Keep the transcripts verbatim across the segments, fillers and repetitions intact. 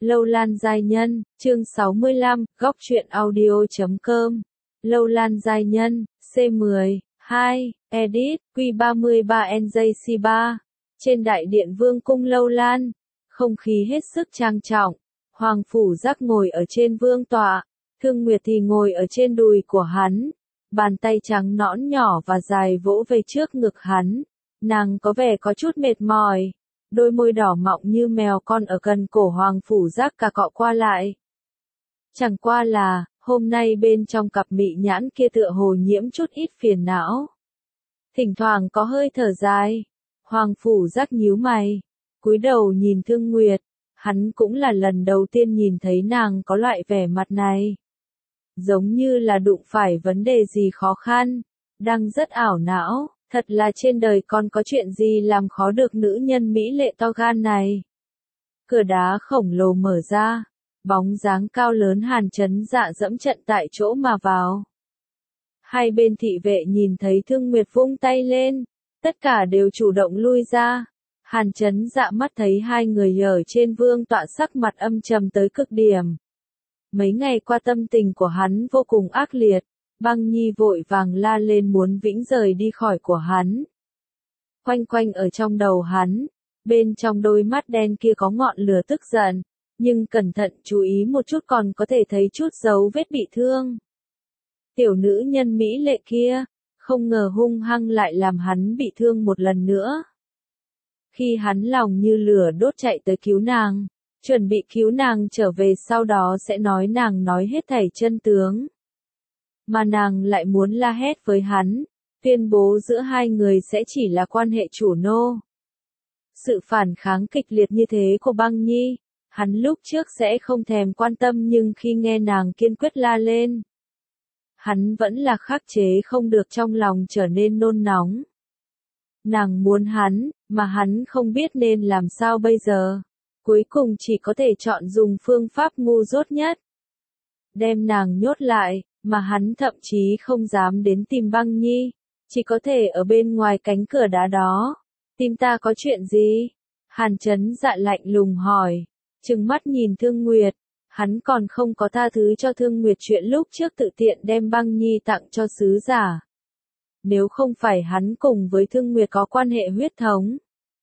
Lâu Lan giai nhân, chương sáu mươi lăm, góc truyện audio chấm com. Lâu Lan giai nhân, C mười, hai, edit, Q ba mươi ba N J C ba. Trên đại điện vương cung Lâu Lan, không khí hết sức trang trọng. Hoàng Phủ Giác ngồi ở trên vương tọa, Thương Nguyệt thì ngồi ở trên đùi của hắn. Bàn tay trắng nõn nhỏ và dài vỗ về trước ngực hắn. Nàng có vẻ có chút mệt mỏi. Đôi môi đỏ mọng như mèo con ở gần cổ Hoàng Phủ Giác cà cọ qua lại. Chẳng qua là, hôm nay bên trong cặp mị nhãn kia tựa hồ nhiễm chút ít phiền não. Thỉnh thoảng có hơi thở dài. Hoàng Phủ Giác nhíu mày, cúi đầu nhìn Thương Nguyệt. Hắn cũng là lần đầu tiên nhìn thấy nàng có loại vẻ mặt này. Giống như là đụng phải vấn đề gì khó khăn, đang rất ảo não. Thật là trên đời còn có chuyện gì làm khó được nữ nhân mỹ lệ to gan này. Cửa đá khổng lồ mở ra, bóng dáng cao lớn Hàn Chấn Dạ dẫm trận tại chỗ mà vào. Hai bên thị vệ nhìn thấy Thương Nguyệt vung tay lên, tất cả đều chủ động lui ra. Hàn Chấn Dạ mắt thấy hai người ở trên vương tọa sắc mặt âm trầm tới cực điểm. Mấy ngày qua tâm tình của hắn vô cùng ác liệt. Băng Nhi vội vàng la lên muốn vĩnh rời đi khỏi của hắn. Quanh quanh ở trong đầu hắn, bên trong đôi mắt đen kia có ngọn lửa tức giận, nhưng cẩn thận chú ý một chút còn có thể thấy chút dấu vết bị thương. Tiểu nữ nhân mỹ lệ kia, không ngờ hung hăng lại làm hắn bị thương một lần nữa. Khi hắn lòng như lửa đốt chạy tới cứu nàng, chuẩn bị cứu nàng trở về sau đó sẽ nói nàng nói hết thảy chân tướng. Mà nàng lại muốn la hét với hắn, tuyên bố giữa hai người sẽ chỉ là quan hệ chủ nô. Sự phản kháng kịch liệt như thế của Băng Nhi, hắn lúc trước sẽ không thèm quan tâm nhưng khi nghe nàng kiên quyết la lên, hắn vẫn là khắc chế không được trong lòng trở nên nôn nóng. Nàng muốn hắn, mà hắn không biết nên làm sao bây giờ. Cuối cùng chỉ có thể chọn dùng phương pháp ngu dốt nhất. Đem nàng nhốt lại. Mà hắn thậm chí không dám đến tìm Băng Nhi, chỉ có thể ở bên ngoài cánh cửa đá đó. Tìm ta có chuyện gì? Hàn Chấn Dạ lạnh lùng hỏi, trừng mắt nhìn Thương Nguyệt, hắn còn không có tha thứ cho Thương Nguyệt chuyện lúc trước tự tiện đem Băng Nhi tặng cho sứ giả. Nếu không phải hắn cùng với Thương Nguyệt có quan hệ huyết thống,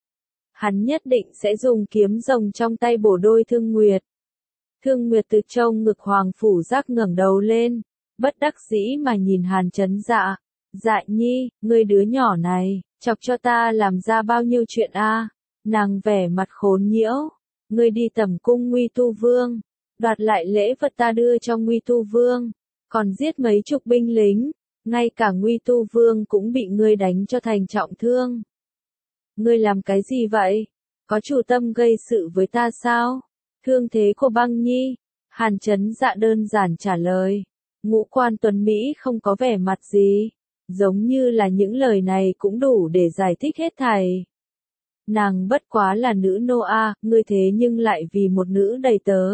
hắn nhất định sẽ dùng kiếm rồng trong tay bổ đôi Thương Nguyệt. Thương Nguyệt từ trong ngực Hoàng Phủ Giác ngẩng đầu lên. Bất đắc dĩ mà nhìn Hàn Chấn Dạ, Dạ Nhi, ngươi đứa nhỏ này, chọc cho ta làm ra bao nhiêu chuyện a? À? Nàng vẻ mặt khốn nhiễu, ngươi đi tẩm cung Nguy Tu Vương, đoạt lại lễ vật ta đưa cho Nguy Tu Vương, còn giết mấy chục binh lính, ngay cả Nguy Tu Vương cũng bị ngươi đánh cho thành trọng thương. Ngươi làm cái gì vậy? Có chủ tâm gây sự với ta sao? Thương thế của Băng Nhi, Hàn Chấn Dạ đơn giản trả lời. Ngũ quan tuấn Mỹ không có vẻ mặt gì, giống như là những lời này cũng đủ để giải thích hết thảy. Nàng bất quá là nữ nô a, ngươi thế nhưng lại vì một nữ đầy tớ.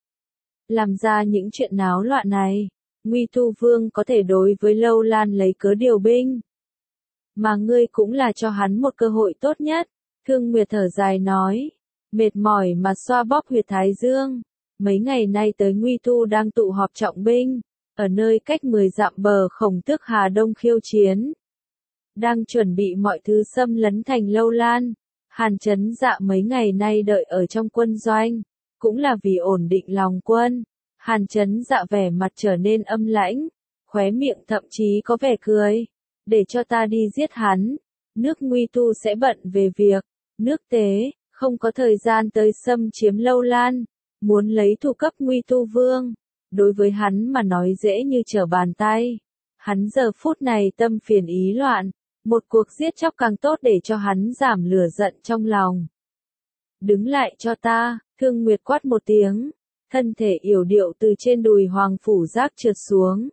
Làm ra những chuyện náo loạn này, Nguy Tu Vương có thể đối với Lâu Lan lấy cớ điều binh. Mà ngươi cũng là cho hắn một cơ hội tốt nhất, Thương Nguyệt thở dài nói, mệt mỏi mà xoa bóp huyệt thái dương. Mấy ngày nay tới Nguy Tu đang tụ họp trọng binh. Ở nơi cách mười dặm bờ Khổng Tước Hà Đông khiêu chiến. Đang chuẩn bị mọi thứ xâm lấn thành Lâu Lan. Hàn Chấn Dạ mấy ngày nay đợi ở trong quân doanh. Cũng là vì ổn định lòng quân. Hàn Chấn Dạ vẻ mặt trở nên âm lãnh. Khóe miệng thậm chí có vẻ cười. Để cho ta đi giết hắn. Nước Nguy Tu sẽ bận về việc. Nước Tế, không có thời gian tới xâm chiếm Lâu Lan. Muốn lấy thủ cấp Nguy Tu Vương. Đối với hắn mà nói dễ như trở bàn tay. Hắn giờ phút này tâm phiền ý loạn, một cuộc giết chóc càng tốt để cho hắn giảm lửa giận trong lòng. Đứng lại cho ta, Thương Nguyệt quát một tiếng, thân thể yểu điệu từ trên đùi Hoàng Phủ Giác trượt xuống.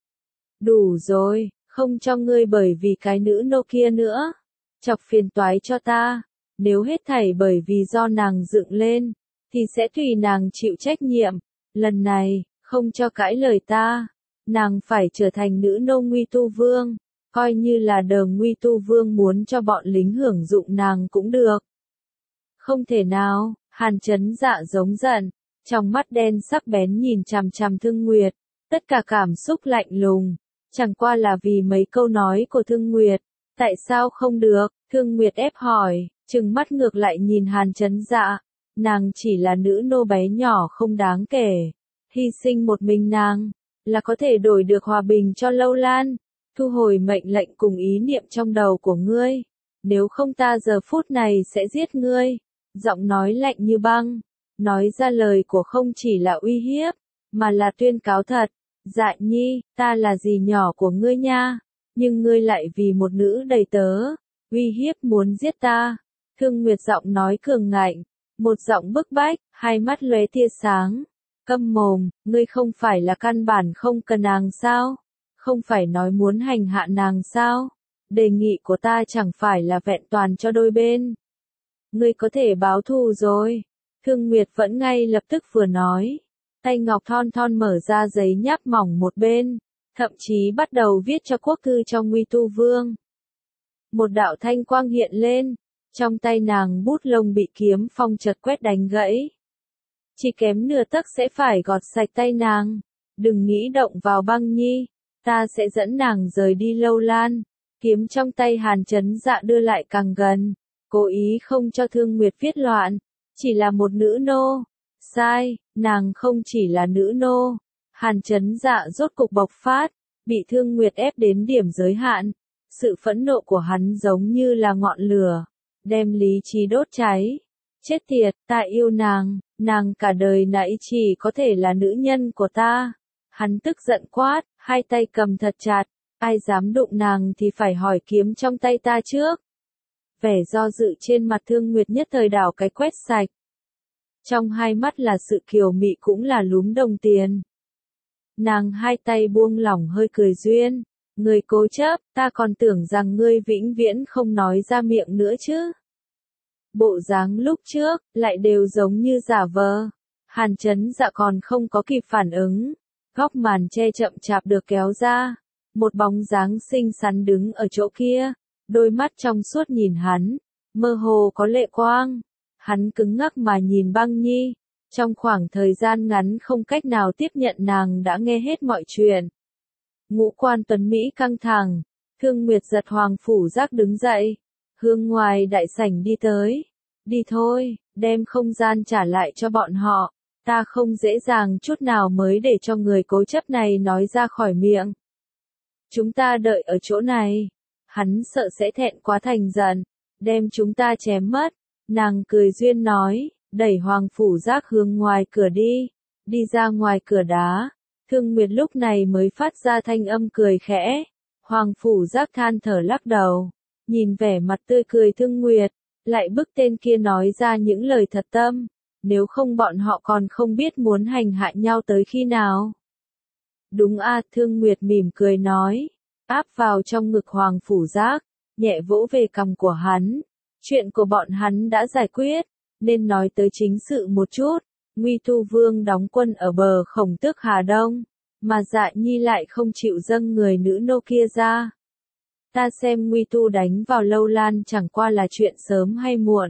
Đủ rồi, không cho ngươi bởi vì cái nữ nô kia nữa, chọc phiền toái cho ta, nếu hết thảy bởi vì do nàng dựng lên, thì sẽ tùy nàng chịu trách nhiệm, lần này. Không cho cãi lời ta, nàng phải trở thành nữ nô Nguy Tu Vương, coi như là đờ Nguy Tu Vương muốn cho bọn lính hưởng dụng nàng cũng được. Không thể nào, Hàn Chấn Dạ giống giận, trong mắt đen sắc bén nhìn chằm chằm Thương Nguyệt, tất cả cảm xúc lạnh lùng, chẳng qua là vì mấy câu nói của Thương Nguyệt, tại sao không được, Thương Nguyệt ép hỏi, trừng mắt ngược lại nhìn Hàn Chấn Dạ, nàng chỉ là nữ nô bé nhỏ không đáng kể, hy sinh một mình nàng, là có thể đổi được hòa bình cho Lâu Lan, thu hồi mệnh lệnh cùng ý niệm trong đầu của ngươi, nếu không ta giờ phút này sẽ giết ngươi, giọng nói lạnh như băng, nói ra lời của không chỉ là uy hiếp, mà là tuyên cáo thật, Dạ Nhi, ta là dì nhỏ của ngươi nha, nhưng ngươi lại vì một nữ đầy tớ, uy hiếp muốn giết ta, Thương Nguyệt giọng nói cường ngạnh, một giọng bức bách, hai mắt lóe tia sáng, câm mồm, ngươi không phải là căn bản không cần nàng sao, không phải nói muốn hành hạ nàng sao, đề nghị của ta chẳng phải là vẹn toàn cho đôi bên, ngươi có thể báo thù rồi, Thương Nguyệt vẫn ngay lập tức vừa nói, tay ngọc thon thon mở ra giấy nháp mỏng một bên, thậm chí bắt đầu viết cho quốc thư cho Nguy Tu Vương. Một đạo thanh quang hiện lên, trong tay nàng bút lông bị kiếm phong chợt quét đánh gãy. Chỉ kém nửa tấc sẽ phải gọt sạch tay nàng, đừng nghĩ động vào Băng Nhi, ta sẽ dẫn nàng rời đi Lâu Lan. Kiếm trong tay Hàn Chấn Dạ đưa lại càng gần, cố ý không cho Thương Nguyệt viết loạn, chỉ là một nữ nô. Sai, nàng không chỉ là nữ nô. Hàn Chấn Dạ rốt cục bộc phát, bị Thương Nguyệt ép đến điểm giới hạn. Sự phẫn nộ của hắn giống như là ngọn lửa, đem lý trí đốt cháy. Chết tiệt, ta yêu nàng, nàng cả đời nãy chỉ có thể là nữ nhân của ta. Hắn tức giận quát, hai tay cầm thật chặt, ai dám đụng nàng thì phải hỏi kiếm trong tay ta trước. Vẻ do dự trên mặt Thương Nguyệt nhất thời đảo cái quét sạch. Trong hai mắt là sự kiều mị cũng là lúm đồng tiền. Nàng hai tay buông lỏng hơi cười duyên. Người cố chấp, ta còn tưởng rằng ngươi vĩnh viễn không nói ra miệng nữa chứ. Bộ dáng lúc trước, lại đều giống như giả vờ. Hàn Chấn Dạ còn không có kịp phản ứng. Góc màn che chậm chạp được kéo ra. Một bóng dáng xinh xắn đứng ở chỗ kia. Đôi mắt trong suốt nhìn hắn. Mơ hồ có lệ quang. Hắn cứng ngắc mà nhìn Băng Nhi. Trong khoảng thời gian ngắn không cách nào tiếp nhận nàng đã nghe hết mọi chuyện. Ngũ quan tuấn Mỹ căng thẳng. Thương Nguyệt giật Hoàng Phủ Giác đứng dậy. Hướng ngoài đại sảnh đi tới. Đi thôi, đem không gian trả lại cho bọn họ. Ta không dễ dàng chút nào mới để cho người cố chấp này nói ra khỏi miệng. Chúng ta đợi ở chỗ này. Hắn sợ sẽ thẹn quá thành giận. Đem chúng ta chém mất. Nàng cười duyên nói, đẩy Hoàng Phủ Giác hướng ngoài cửa đi. Đi ra ngoài cửa đá. Thương Nguyệt lúc này mới phát ra thanh âm cười khẽ. Hoàng Phủ Giác than thở lắc đầu. Nhìn vẻ mặt tươi cười Thương Nguyệt. Lại bức tên kia nói ra những lời thật tâm. Nếu không bọn họ còn không biết muốn hành hạ nhau tới khi nào. Đúng a, Thương Nguyệt mỉm cười nói. Áp vào trong ngực Hoàng Phủ Giác. Nhẹ vỗ về cằm của hắn. Chuyện của bọn hắn đã giải quyết. Nên nói tới chính sự một chút. Nguy Tu Vương đóng quân ở bờ Khổng Tước Hà Đông. Mà Dạ Nhi lại không chịu dâng người nữ nô kia ra. Ta xem Nguy Tu đánh vào Lâu Lan chẳng qua là chuyện sớm hay muộn.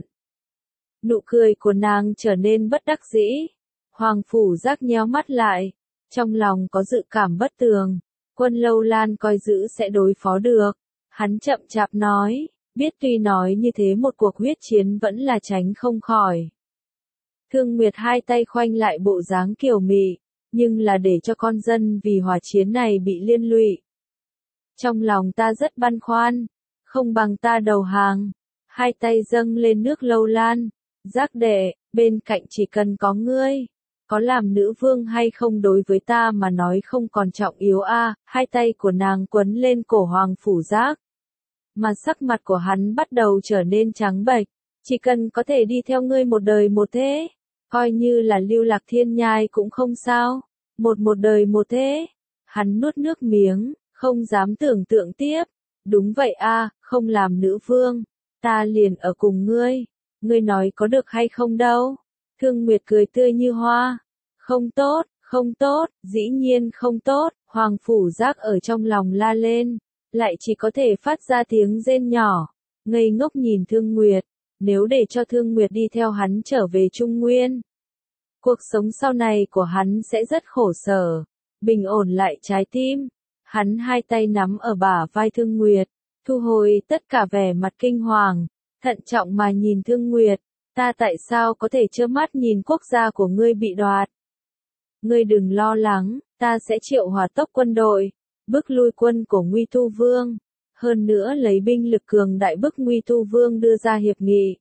Nụ cười của nàng trở nên bất đắc dĩ. Hoàng Phủ Giác nhéo mắt lại. Trong lòng có dự cảm bất tường. Quân Lâu Lan coi giữ sẽ đối phó được. Hắn chậm chạp nói. Biết tuy nói như thế một cuộc huyết chiến vẫn là tránh không khỏi. Thương Nguyệt hai tay khoanh lại bộ dáng kiều mị. Nhưng là để cho con dân vì hỏa chiến này bị liên lụy. Trong lòng ta rất băn khoăn. Không bằng ta đầu hàng. Hai tay dâng lên nước Lâu Lan. Giác đệ, bên cạnh chỉ cần có ngươi. Có làm nữ vương hay không đối với ta mà nói không còn trọng yếu a. À, hai tay của nàng quấn lên cổ Hoàng Phủ Giác. Mà sắc mặt của hắn bắt đầu trở nên trắng bệch. Chỉ cần có thể đi theo ngươi một đời một thế. Coi như là lưu lạc thiên nhai cũng không sao. Một một đời một thế. Hắn nuốt nước miếng, không dám tưởng tượng tiếp. Đúng vậy a, à, không làm nữ vương. Ta liền ở cùng ngươi. Ngươi nói có được hay không đâu. Thương Nguyệt cười tươi như hoa. Không tốt, không tốt, dĩ nhiên không tốt. Hoàng Phủ Giác ở trong lòng la lên. Lại chỉ có thể phát ra tiếng rên nhỏ. Ngây ngốc nhìn Thương Nguyệt. Nếu để cho Thương Nguyệt đi theo hắn trở về Trung Nguyên. Cuộc sống sau này của hắn sẽ rất khổ sở. Bình ổn lại trái tim. Hắn hai tay nắm ở bả vai Thương Nguyệt, thu hồi tất cả vẻ mặt kinh hoàng, thận trọng mà nhìn Thương Nguyệt, ta tại sao có thể trơ mắt nhìn quốc gia của ngươi bị đoạt? Ngươi đừng lo lắng, ta sẽ triệu hỏa tốc quân đội, bức lui quân của Nguy Tu Vương, hơn nữa lấy binh lực cường đại bức Nguy Tu Vương đưa ra hiệp nghị.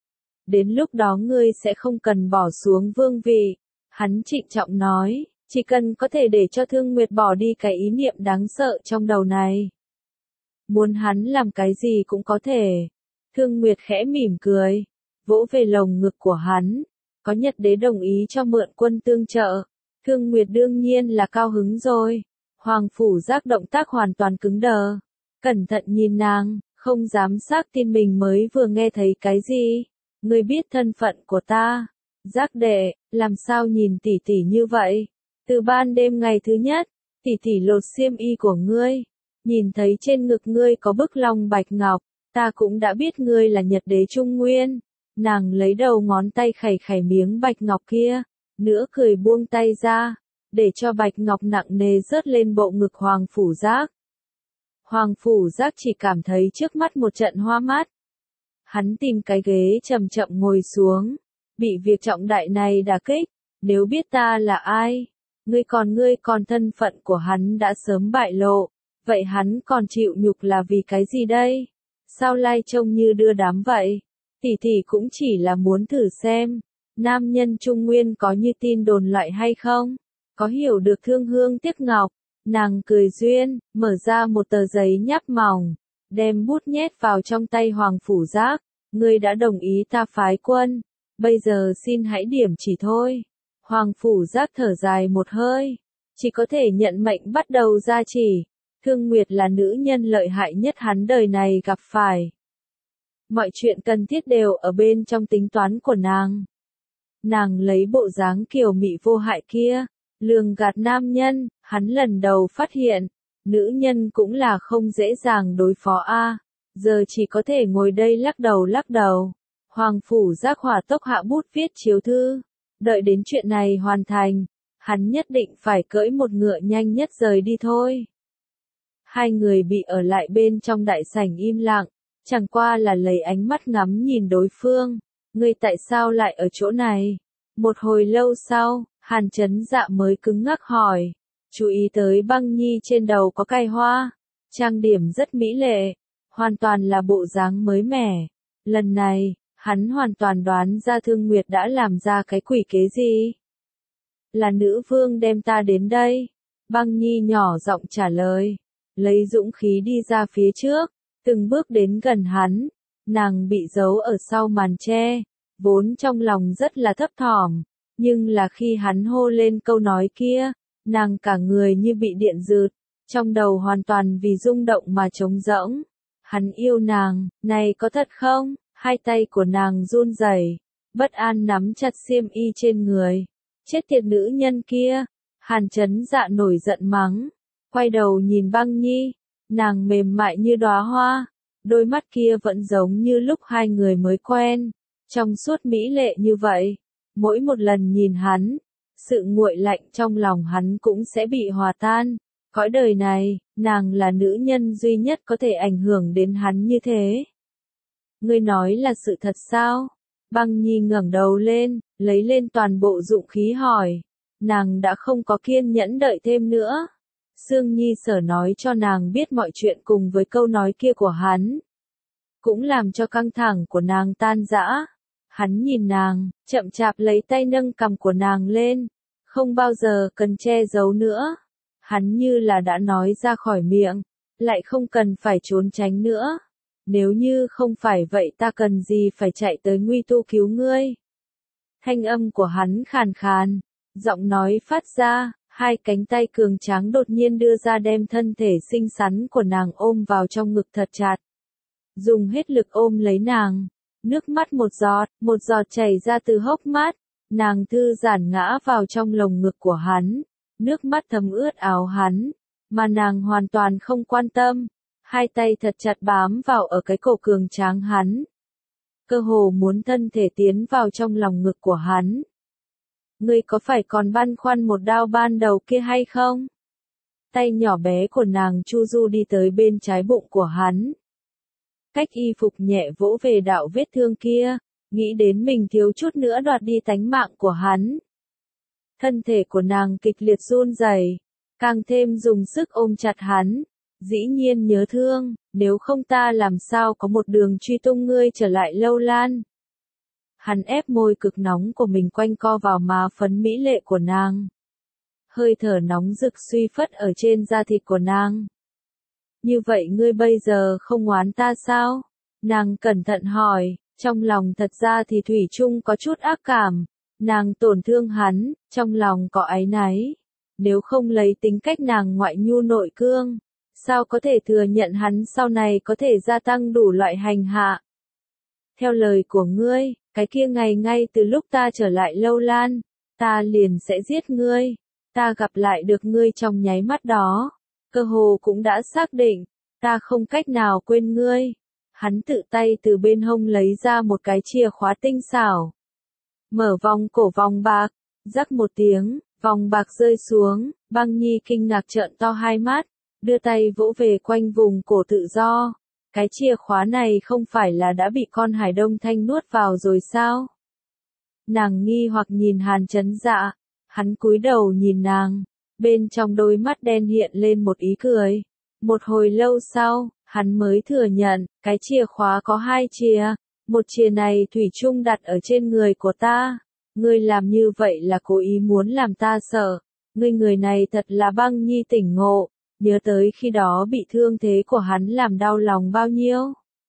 Đến lúc đó ngươi sẽ không cần bỏ xuống vương vị, hắn trịnh trọng nói. Chỉ cần có thể để cho Thương Nguyệt bỏ đi cái ý niệm đáng sợ trong đầu này. Muốn hắn làm cái gì cũng có thể. Thương Nguyệt khẽ mỉm cười, vỗ về lồng ngực của hắn. Có Nhật đế đồng ý cho mượn quân tương trợ. Thương Nguyệt đương nhiên là cao hứng rồi. Hoàng Phủ Giác động tác hoàn toàn cứng đờ. Cẩn thận nhìn nàng, không dám xác tin mình mới vừa nghe thấy cái gì. Ngươi biết thân phận của ta. Giác đệ, làm sao nhìn tỉ tỉ như vậy? Từ ban đêm ngày thứ nhất, tỷ tỷ lột xiêm y của ngươi, nhìn thấy trên ngực ngươi có bức long bạch ngọc, ta cũng đã biết ngươi là Nhật đế Trung Nguyên. Nàng lấy đầu ngón tay khẩy khẩy miếng bạch ngọc kia, nữa cười buông tay ra, để cho bạch ngọc nặng nề rớt lên bộ ngực Hoàng Phủ Giác. Hoàng Phủ Giác chỉ cảm thấy trước mắt một trận hoa mắt. Hắn tìm cái ghế chậm chậm ngồi xuống, bị việc trọng đại này đả kích, nếu biết ta là ai. Ngươi còn ngươi còn thân phận của hắn đã sớm bại lộ, vậy hắn còn chịu nhục là vì cái gì đây? Sao lai trông như đưa đám vậy? Tỷ tỷ cũng chỉ là muốn thử xem, nam nhân Trung Nguyên có như tin đồn loại hay không? Có hiểu được thương hương tiếc ngọc? Nàng cười duyên, mở ra một tờ giấy nháp mỏng, đem bút nhét vào trong tay Hoàng Phủ Giác. Ngươi đã đồng ý ta phái quân, bây giờ xin hãy điểm chỉ thôi. Hoàng Phủ Giác thở dài một hơi, chỉ có thể nhận mệnh bắt đầu ra chỉ. Thương Nguyệt là nữ nhân lợi hại nhất hắn đời này gặp phải. Mọi chuyện cần thiết đều ở bên trong tính toán của nàng. Nàng lấy bộ dáng kiều mị vô hại kia, lường gạt nam nhân, hắn lần đầu phát hiện, nữ nhân cũng là không dễ dàng đối phó a. Giờ chỉ có thể ngồi đây lắc đầu lắc đầu. Hoàng Phủ Giác hỏa tốc hạ bút viết chiếu thư. Đợi đến chuyện này hoàn thành, hắn nhất định phải cưỡi một ngựa nhanh nhất rời đi thôi. Hai người bị ở lại bên trong đại sảnh im lặng, chẳng qua là lấy ánh mắt ngắm nhìn đối phương. Ngươi tại sao lại ở chỗ này? Một hồi lâu sau, Hàn Chấn Dạ mới cứng ngắc hỏi. Chú ý tới Băng Nhi trên đầu có cài hoa, trang điểm rất mỹ lệ, hoàn toàn là bộ dáng mới mẻ. Lần này, hắn hoàn toàn đoán ra Thương Nguyệt đã làm ra cái quỷ kế gì. Là nữ vương đem ta đến đây. Băng Nhi nhỏ giọng trả lời, lấy dũng khí đi ra phía trước, từng bước đến gần hắn. Nàng bị giấu ở sau màn tre, vốn trong lòng rất là thấp thỏm, nhưng là khi hắn hô lên câu nói kia, nàng cả người như bị điện rượt, trong đầu hoàn toàn vì rung động mà trống rỗng. Hắn yêu nàng, này có thật không? Hai tay của nàng run rẩy, bất an nắm chặt xiêm y trên người. Chết tiệt nữ nhân kia. Hàn Chấn Dạ nổi giận mắng, quay đầu nhìn Băng Nhi, nàng mềm mại như đóa hoa, đôi mắt kia vẫn giống như lúc hai người mới quen, trong suốt mỹ lệ như vậy. Mỗi một lần nhìn hắn, sự nguội lạnh trong lòng hắn cũng sẽ bị hòa tan. Cõi đời này, nàng là nữ nhân duy nhất có thể ảnh hưởng đến hắn như thế. Ngươi nói là sự thật sao? Băng Nhi ngẩng đầu lên, lấy lên toàn bộ dụng khí hỏi. Nàng đã không có kiên nhẫn đợi thêm nữa. Sương Nhi Sở nói cho nàng biết mọi chuyện cùng với câu nói kia của hắn, cũng làm cho căng thẳng của nàng tan rã. Hắn nhìn nàng, chậm chạp lấy tay nâng cằm của nàng lên, không bao giờ cần che giấu nữa. Hắn như là đã nói ra khỏi miệng, lại không cần phải trốn tránh nữa. Nếu như không phải vậy ta cần gì phải chạy tới Nguy Tu cứu ngươi. Thanh âm của hắn khàn khàn, giọng nói phát ra, hai cánh tay cường tráng đột nhiên đưa ra đem thân thể xinh xắn của nàng ôm vào trong ngực thật chặt. Dùng hết lực ôm lấy nàng, nước mắt một giọt, một giọt chảy ra từ hốc mắt, nàng thư giãn ngã vào trong lồng ngực của hắn, nước mắt thấm ướt áo hắn, mà nàng hoàn toàn không quan tâm, hai tay thật chặt bám vào ở cái cổ cường tráng hắn, cơ hồ muốn thân thể tiến vào trong lòng ngực của hắn. Ngươi có phải còn băn khoăn một đao ban đầu kia hay không? Tay nhỏ bé của nàng chu du đi tới bên trái bụng của hắn. Cách y phục nhẹ vỗ về đạo vết thương kia, nghĩ đến mình thiếu chút nữa đoạt đi tánh mạng của hắn. Thân thể của nàng kịch liệt run rẩy, càng thêm dùng sức ôm chặt hắn. Dĩ nhiên nhớ thương, nếu không ta làm sao có một đường truy tung ngươi trở lại Lâu Lan. Hắn ép môi cực nóng của mình quanh co vào má phấn mỹ lệ của nàng. Hơi thở nóng rực suy phất ở trên da thịt của nàng. Như vậy ngươi bây giờ không oán ta sao? Nàng cẩn thận hỏi, trong lòng thật ra thì thủy chung có chút ác cảm. Nàng tổn thương hắn, trong lòng có áy náy. Nếu không lấy tính cách nàng ngoại nhu nội cương, sao có thể thừa nhận hắn sau này có thể gia tăng đủ loại hành hạ? Theo lời của ngươi, cái kia ngày ngay từ lúc ta trở lại Lâu Lan, ta liền sẽ giết ngươi. Ta gặp lại được ngươi trong nháy mắt đó, cơ hồ cũng đã xác định, ta không cách nào quên ngươi. Hắn tự tay từ bên hông lấy ra một cái chìa khóa tinh xảo. Mở vòng cổ vòng bạc, rắc một tiếng, vòng bạc rơi xuống, Băng Nhi kinh ngạc trợn to hai mắt, đưa tay vỗ về quanh vùng cổ tự do. Cái chìa khóa này không phải là đã bị con hải đông thanh nuốt vào rồi sao? Nàng nghi hoặc nhìn Hàn Chấn Dạ, hắn cúi đầu nhìn nàng, bên trong đôi mắt đen hiện lên một ý cười. Một hồi lâu sau, hắn mới thừa nhận, cái chìa khóa có hai chìa, một chìa này thủy chung đặt ở trên người của ta. Ngươi làm như vậy là cố ý muốn làm ta sợ. Ngươi người này thật là Băng Nhi tỉnh ngộ, nhớ tới khi đó bị thương thế của hắn làm đau lòng bao nhiêu.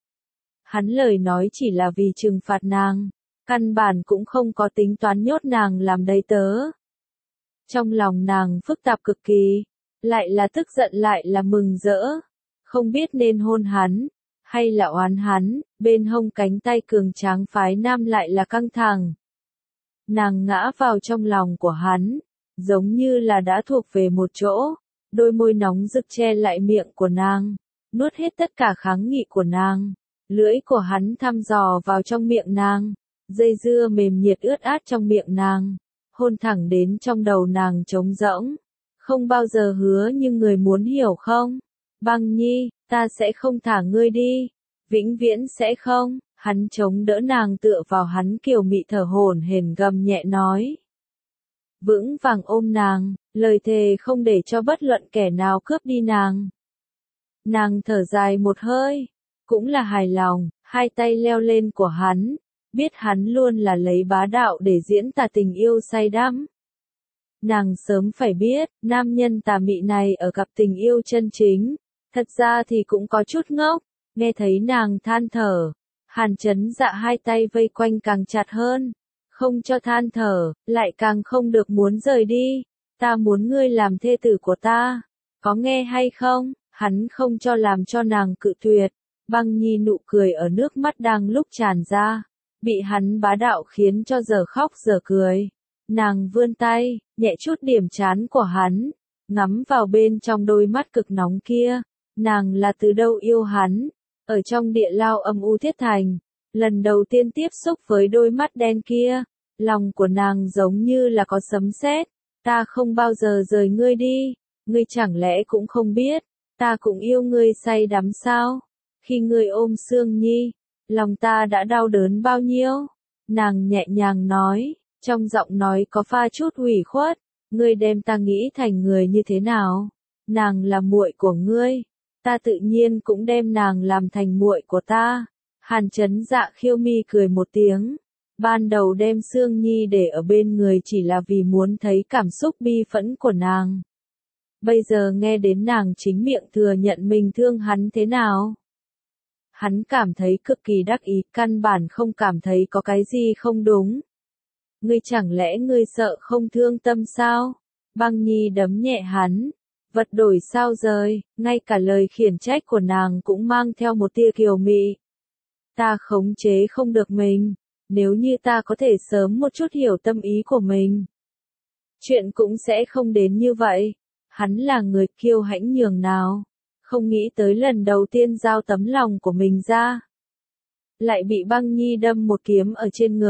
Hắn lời nói chỉ là vì trừng phạt nàng, căn bản cũng không có tính toán nhốt nàng làm đầy tớ. Trong lòng nàng phức tạp cực kỳ, lại là tức giận lại là mừng rỡ, không biết nên hôn hắn, hay là oán hắn, bên hông cánh tay cường tráng phái nam lại là căng thẳng. Nàng ngã vào trong lòng của hắn, giống như là đã thuộc về một chỗ, đôi môi nóng rực che lại miệng của nàng, nuốt hết tất cả kháng nghị của nàng, lưỡi của hắn thăm dò vào trong miệng nàng, dây dưa mềm nhiệt ướt át trong miệng nàng, hôn thẳng đến trong đầu nàng trống rỗng, không bao giờ hứa nhưng người muốn hiểu không? Băng Nhi, ta sẽ không thả ngươi đi, vĩnh viễn sẽ không. Hắn chống đỡ nàng tựa vào hắn kiều mị thở hổn hển gầm nhẹ nói. Vững vàng ôm nàng, lời thề không để cho bất luận kẻ nào cướp đi nàng. Nàng thở dài một hơi, cũng là hài lòng, hai tay leo lên của hắn, biết hắn luôn là lấy bá đạo để diễn tả tình yêu say đắm. Nàng sớm phải biết, nam nhân tà mị này ở gặp tình yêu chân chính, thật ra thì cũng có chút ngốc, nghe thấy nàng than thở. Hàn Chấn Dạ hai tay vây quanh càng chặt hơn, không cho than thở, lại càng không được muốn rời đi. Ta muốn ngươi làm thê tử của ta, có nghe hay không? Hắn không cho làm cho nàng cự tuyệt. Băng Nhi nụ cười ở nước mắt đang lúc tràn ra, bị hắn bá đạo khiến cho giờ khóc giờ cười. Nàng vươn tay, nhẹ chút điểm trán của hắn, ngắm vào bên trong đôi mắt cực nóng kia. Nàng là từ đâu yêu hắn? Ở trong địa lao âm u thiết thành, lần đầu tiên tiếp xúc với đôi mắt đen kia, lòng của nàng giống như là có sấm sét. Ta không bao giờ rời ngươi đi, ngươi chẳng lẽ cũng không biết, ta cũng yêu ngươi say đắm sao? Khi ngươi ôm Sương Nhi, lòng ta đã đau đớn bao nhiêu? Nàng nhẹ nhàng nói, trong giọng nói có pha chút ủy khuất, ngươi đem ta nghĩ thành người như thế nào? Nàng là muội của ngươi. Ta tự nhiên cũng đem nàng làm thành muội của ta. Hàn Chấn Dạ khiêu mi cười một tiếng. Ban đầu đem Sương Nhi để ở bên người chỉ là vì muốn thấy cảm xúc bi phẫn của nàng. Bây giờ nghe đến nàng chính miệng thừa nhận mình thương hắn thế nào. Hắn cảm thấy cực kỳ đắc ý, căn bản không cảm thấy có cái gì không đúng. Ngươi chẳng lẽ ngươi sợ không thương tâm sao? Băng Nhi đấm nhẹ hắn. Vật đổi sao rời, ngay cả lời khiển trách của nàng cũng mang theo một tia kiều mị. Ta khống chế không được mình, nếu như ta có thể sớm một chút hiểu tâm ý của mình. Chuyện cũng sẽ không đến như vậy, hắn là người kiêu hãnh nhường nào, không nghĩ tới lần đầu tiên giao tấm lòng của mình ra. Lại bị Băng Nhi đâm một kiếm ở trên ngực,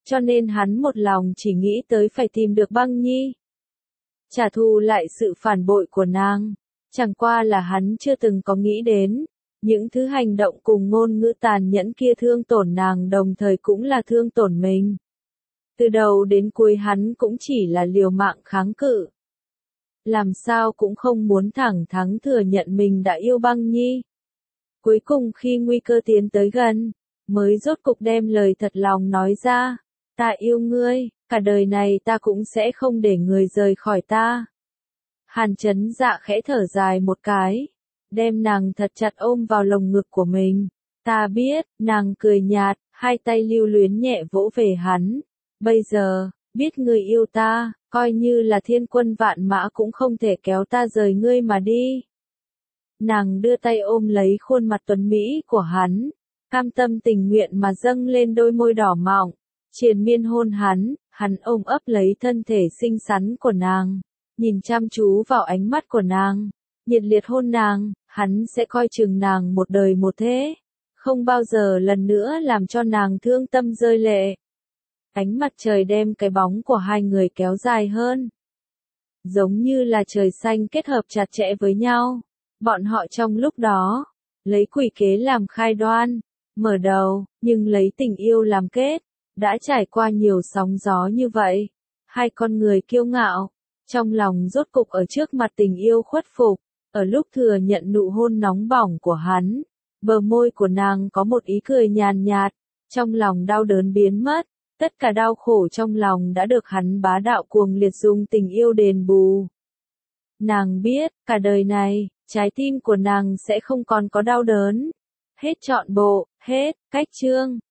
cho nên hắn một lòng chỉ nghĩ tới phải tìm được Băng Nhi. Trả thù lại sự phản bội của nàng, chẳng qua là hắn chưa từng có nghĩ đến, những thứ hành động cùng ngôn ngữ tàn nhẫn kia thương tổn nàng đồng thời cũng là thương tổn mình. Từ đầu đến cuối hắn cũng chỉ là liều mạng kháng cự. Làm sao cũng không muốn thẳng thắn thừa nhận mình đã yêu Băng Nhi. Cuối cùng khi nguy cơ tiến tới gần, mới rốt cục đem lời thật lòng nói ra, ta yêu ngươi, cả đời này ta cũng sẽ không để người rời khỏi ta. Hàn Chấn Dạ khẽ thở dài một cái, đem nàng thật chặt ôm vào lồng ngực của mình. Ta biết, nàng cười nhạt, hai tay lưu luyến nhẹ vỗ về hắn. Bây giờ, biết người yêu ta, coi như là thiên quân vạn mã cũng không thể kéo ta rời ngươi mà đi. Nàng đưa tay ôm lấy khuôn mặt tuấn mỹ của hắn, cam tâm tình nguyện mà dâng lên đôi môi đỏ mọng, triền miên hôn hắn, hắn ôm ấp lấy thân thể xinh xắn của nàng, nhìn chăm chú vào ánh mắt của nàng, nhiệt liệt hôn nàng, hắn sẽ coi chừng nàng một đời một thế, không bao giờ lần nữa làm cho nàng thương tâm rơi lệ. Ánh mặt trời đem cái bóng của hai người kéo dài hơn, giống như là trời xanh kết hợp chặt chẽ với nhau. Bọn họ trong lúc đó, lấy quỷ kế làm khai đoan, mở đầu, nhưng lấy tình yêu làm kết, đã trải qua nhiều sóng gió như vậy. Hai con người kiêu ngạo, trong lòng rốt cục ở trước mặt tình yêu khuất phục, ở lúc thừa nhận nụ hôn nóng bỏng của hắn, bờ môi của nàng có một ý cười nhàn nhạt, trong lòng đau đớn biến mất, tất cả đau khổ trong lòng đã được hắn bá đạo cuồng liệt dùng tình yêu đền bù. Nàng biết, cả đời này, trái tim của nàng sẽ không còn có đau đớn. Hết trọn bộ, hết, cách chương.